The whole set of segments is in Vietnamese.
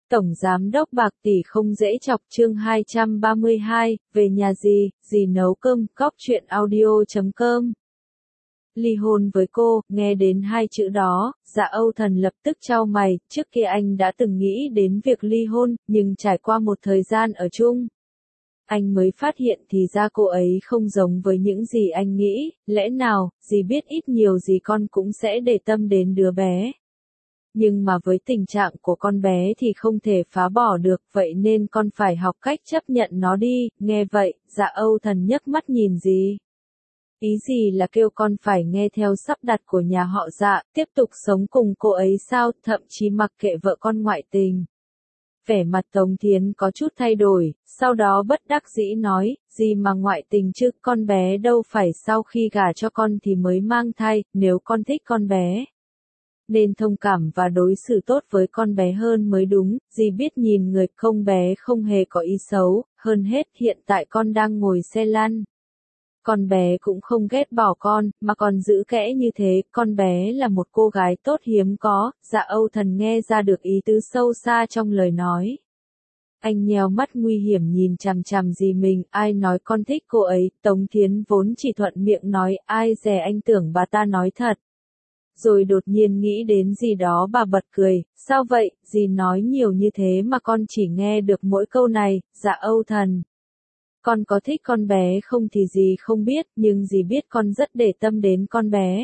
Tổng Giám đốc bạc tỷ không dễ chọc chương 232, về nhà gì nấu cơm, cóc truyện audio.com. Ly hôn với cô, nghe đến hai chữ đó, Dạ Âu Thần lập tức chau mày, trước kia anh đã từng nghĩ đến việc ly hôn, nhưng trải qua một thời gian ở chung. Anh mới phát hiện thì ra cô ấy không giống với những gì anh nghĩ, lẽ nào, dì biết ít nhiều gì con cũng sẽ để tâm đến đứa bé. Nhưng mà với tình trạng của con bé thì không thể phá bỏ được, vậy nên con phải học cách chấp nhận nó đi, nghe vậy, Dạ Âu Thần nhấc mắt nhìn dì. Ý gì là kêu con phải nghe theo sắp đặt của nhà họ Dạ, tiếp tục sống cùng cô ấy sao, thậm chí mặc kệ vợ con ngoại tình. Vẻ mặt Tống Thiến có chút thay đổi, sau đó bất đắc dĩ nói, gì mà ngoại tình chứ, con bé đâu phải sau khi gả cho con thì mới mang thai, nếu con thích con bé. Nên thông cảm và đối xử tốt với con bé hơn mới đúng, dì biết nhìn người không bé không hề có ý xấu, hơn hết hiện tại con đang ngồi xe lăn. Con bé cũng không ghét bỏ con, mà còn giữ kẽ như thế, con bé là một cô gái tốt hiếm có, Dạ Âu Thần nghe ra được ý tứ sâu xa trong lời nói. Anh nheo mắt nguy hiểm nhìn chằm chằm dì mình, ai nói con thích cô ấy, Tống Thiến vốn chỉ thuận miệng nói, ai dè anh tưởng bà ta nói thật. Rồi đột nhiên nghĩ đến gì đó bà bật cười, sao vậy, dì nói nhiều như thế mà con chỉ nghe được mỗi câu này, Dạ Âu Thần. Con có thích con bé không thì dì không biết, nhưng dì biết con rất để tâm đến con bé.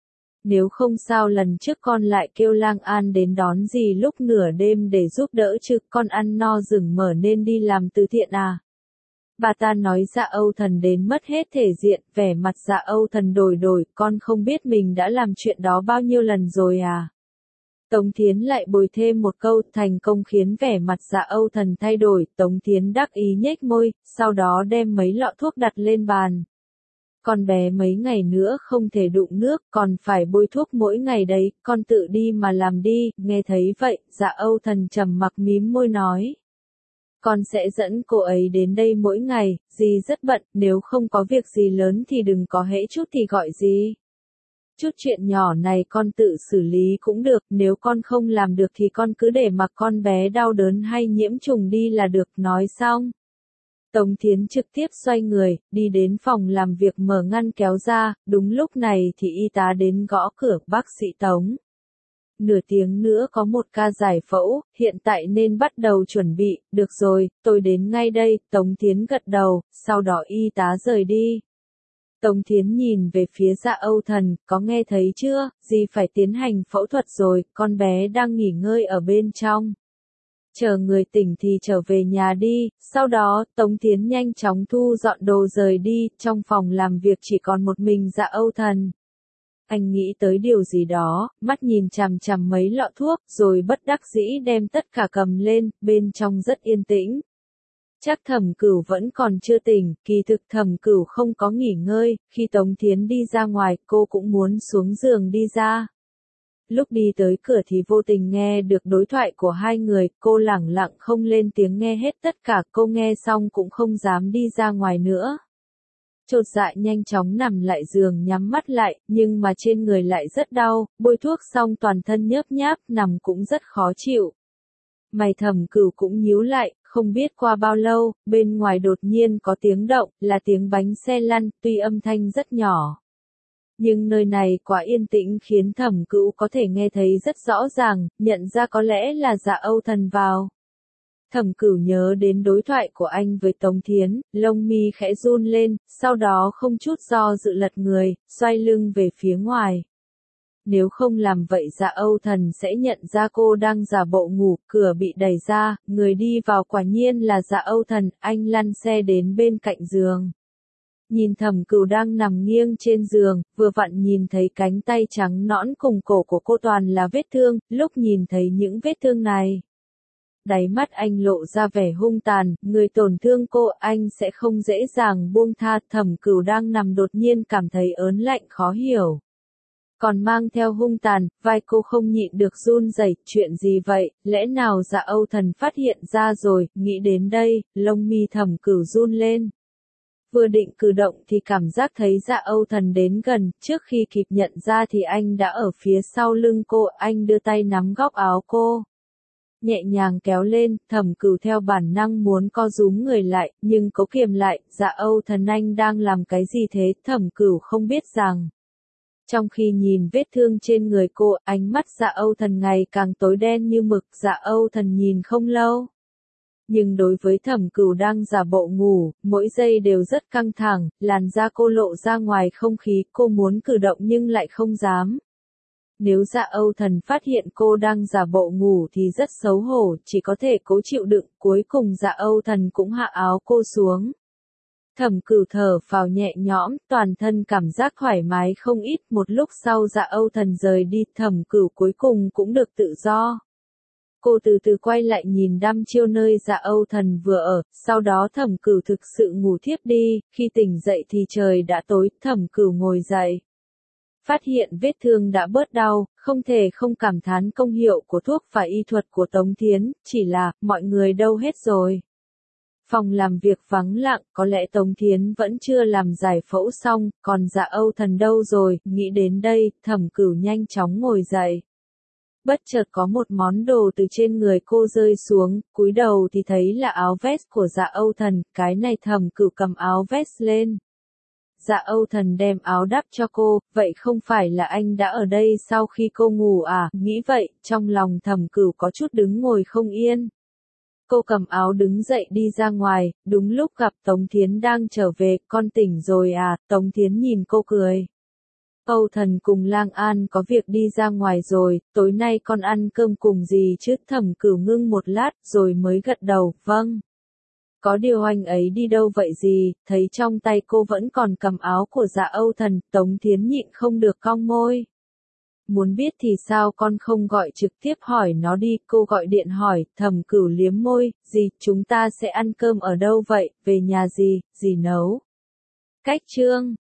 Nếu không sao lần trước con lại kêu Lang An đến đón dì lúc nửa đêm để giúp đỡ chứ, con ăn no rừng mở nên đi làm từ thiện à. Bà ta nói Dạ Âu Thần đến mất hết thể diện, vẻ mặt Dạ Âu Thần đổi, con không biết mình đã làm chuyện đó bao nhiêu lần rồi à. Tống Thiến lại bồi thêm một câu, thành công khiến vẻ mặt Dạ Âu Thần thay đổi, Tống Thiến đắc ý nhếch môi, sau đó đem mấy lọ thuốc đặt lên bàn. Con bé mấy ngày nữa không thể đụng nước, còn phải bôi thuốc mỗi ngày đấy, con tự đi mà làm đi, nghe thấy vậy, Dạ Âu Thần trầm mặc mím môi nói. Con sẽ dẫn cô ấy đến đây mỗi ngày, dì rất bận, nếu không có việc gì lớn thì đừng có hễ chút thì gọi dì. Chút chuyện nhỏ này con tự xử lý cũng được, nếu con không làm được thì con cứ để mặc con bé đau đớn hay nhiễm trùng đi là được, nói xong. Tống Thiến trực tiếp xoay người, đi đến phòng làm việc mở ngăn kéo ra, đúng lúc này thì y tá đến gõ cửa, bác sĩ Tống. Nửa tiếng nữa có một ca giải phẫu, hiện tại nên bắt đầu chuẩn bị, được rồi, tôi đến ngay đây, Tống Thiến gật đầu, sau đó y tá rời đi. Tống Thiến nhìn về phía Dạ Âu Thần, có nghe thấy chưa, dì phải tiến hành phẫu thuật rồi, con bé đang nghỉ ngơi ở bên trong. Chờ người tỉnh thì trở về nhà đi, sau đó, Tống Thiến nhanh chóng thu dọn đồ rời đi, trong phòng làm việc chỉ còn một mình Dạ Âu Thần. Anh nghĩ tới điều gì đó, mắt nhìn chằm chằm mấy lọ thuốc, rồi bất đắc dĩ đem tất cả cầm lên, bên trong rất yên tĩnh. Chắc Thẩm Cửu vẫn còn chưa tỉnh, kỳ thực Thẩm Cửu không có nghỉ ngơi, khi Tống Thiến đi ra ngoài, cô cũng muốn xuống giường đi ra. Lúc đi tới cửa thì vô tình nghe được đối thoại của hai người, cô lẳng lặng không lên tiếng nghe hết tất cả, cô nghe xong cũng không dám đi ra ngoài nữa. Chột dạ nhanh chóng nằm lại giường nhắm mắt lại, nhưng mà trên người lại rất đau, bôi thuốc xong toàn thân nhớp nháp, nằm cũng rất khó chịu. Mày Thẩm Cửu cũng nhíu lại, không biết qua bao lâu, bên ngoài đột nhiên có tiếng động, là tiếng bánh xe lăn, tuy âm thanh rất nhỏ. Nhưng nơi này quá yên tĩnh khiến Thẩm Cửu có thể nghe thấy rất rõ ràng, nhận ra có lẽ là Dạ Âu Thần vào. Thẩm Cửu nhớ đến đối thoại của anh với Tống Thiến, lông mi khẽ run lên, sau đó không chút do dự lật người, xoay lưng về phía ngoài. Nếu không làm vậy Dạ Âu Thần sẽ nhận ra cô đang giả bộ ngủ, cửa bị đẩy ra, người đi vào quả nhiên là Dạ Âu Thần, anh lăn xe đến bên cạnh giường. Nhìn Thẩm Cửu đang nằm nghiêng trên giường, vừa vặn nhìn thấy cánh tay trắng nõn cùng cổ của cô toàn là vết thương, lúc nhìn thấy những vết thương này. Đáy mắt anh lộ ra vẻ hung tàn, người tổn thương cô anh sẽ không dễ dàng buông tha, Thẩm Cửu đang nằm đột nhiên cảm thấy ớn lạnh khó hiểu. Còn mang theo hung tàn, vai cô không nhịn được run rẩy, chuyện gì vậy, lẽ nào Dạ Âu Thần phát hiện ra rồi, nghĩ đến đây, lông mi Thẩm Cửu run lên. Vừa định cử động thì cảm giác thấy Dạ Âu Thần đến gần, trước khi kịp nhận ra thì anh đã ở phía sau lưng cô, anh đưa tay nắm góc áo cô. nhẹ nhàng kéo lên, Thẩm Cửu theo bản năng muốn co rúm người lại, nhưng cố kiềm lại, Dạ Âu Thần anh đang làm cái gì thế, Thẩm Cửu không biết rằng. Trong khi nhìn vết thương trên người cô, ánh mắt Dạ Âu Thần ngày càng tối đen như mực, Dạ Âu Thần nhìn không lâu. Nhưng đối với Thẩm Cửu đang giả bộ ngủ, mỗi giây đều rất căng thẳng, làn da cô lộ ra ngoài không khí, cô muốn cử động nhưng lại không dám. Nếu Dạ Âu Thần phát hiện cô đang giả bộ ngủ thì rất xấu hổ, chỉ có thể cố chịu đựng, cuối cùng Dạ Âu Thần cũng hạ áo cô xuống. Thẩm Cửu thở phào nhẹ nhõm, toàn thân cảm giác thoải mái không ít, một lúc sau Dạ Âu Thần rời đi, Thẩm Cửu cuối cùng cũng được tự do. Cô từ từ quay lại nhìn đăm chiêu nơi Dạ Âu Thần vừa ở, sau đó Thẩm Cửu thực sự ngủ thiếp đi, khi tỉnh dậy thì trời đã tối, Thẩm Cửu ngồi dậy. Phát hiện vết thương đã bớt đau, không thể không cảm thán công hiệu của thuốc và y thuật của Tống Thiến, chỉ là, mọi người đâu hết rồi. Phòng làm việc vắng lặng, có lẽ Tống Thiến vẫn chưa làm giải phẫu xong, còn Dạ Âu Thần đâu rồi, nghĩ đến đây, Thẩm Cửu nhanh chóng ngồi dậy. Bất chợt có một món đồ từ trên người cô rơi xuống, cúi đầu thì thấy là áo vest của Dạ Âu Thần, cái này Thẩm Cửu cầm áo vest lên. Dạ Âu Thần đem áo đắp cho cô, vậy không phải là anh đã ở đây sau khi cô ngủ à, nghĩ vậy, trong lòng Thẩm Cửu có chút đứng ngồi không yên. Cô cầm áo đứng dậy đi ra ngoài, đúng lúc gặp Tống Thiến đang trở về, con tỉnh rồi à, Tống Thiến nhìn cô cười. Âu Thần cùng Lang An có việc đi ra ngoài rồi, tối nay con ăn cơm cùng gì chứ, Thẩm Cửu ngưng một lát, rồi mới gật đầu, vâng. Có điều anh ấy đi đâu vậy gì, thấy trong tay cô vẫn còn cầm áo của Dạ Âu Thần, Tống Thiến nhịn không được cong môi. Muốn biết thì sao con không gọi trực tiếp hỏi nó đi, cô gọi điện hỏi, Thẩm Cửu liếm môi, gì, chúng ta sẽ ăn cơm ở đâu vậy, về nhà gì nấu. Cách chương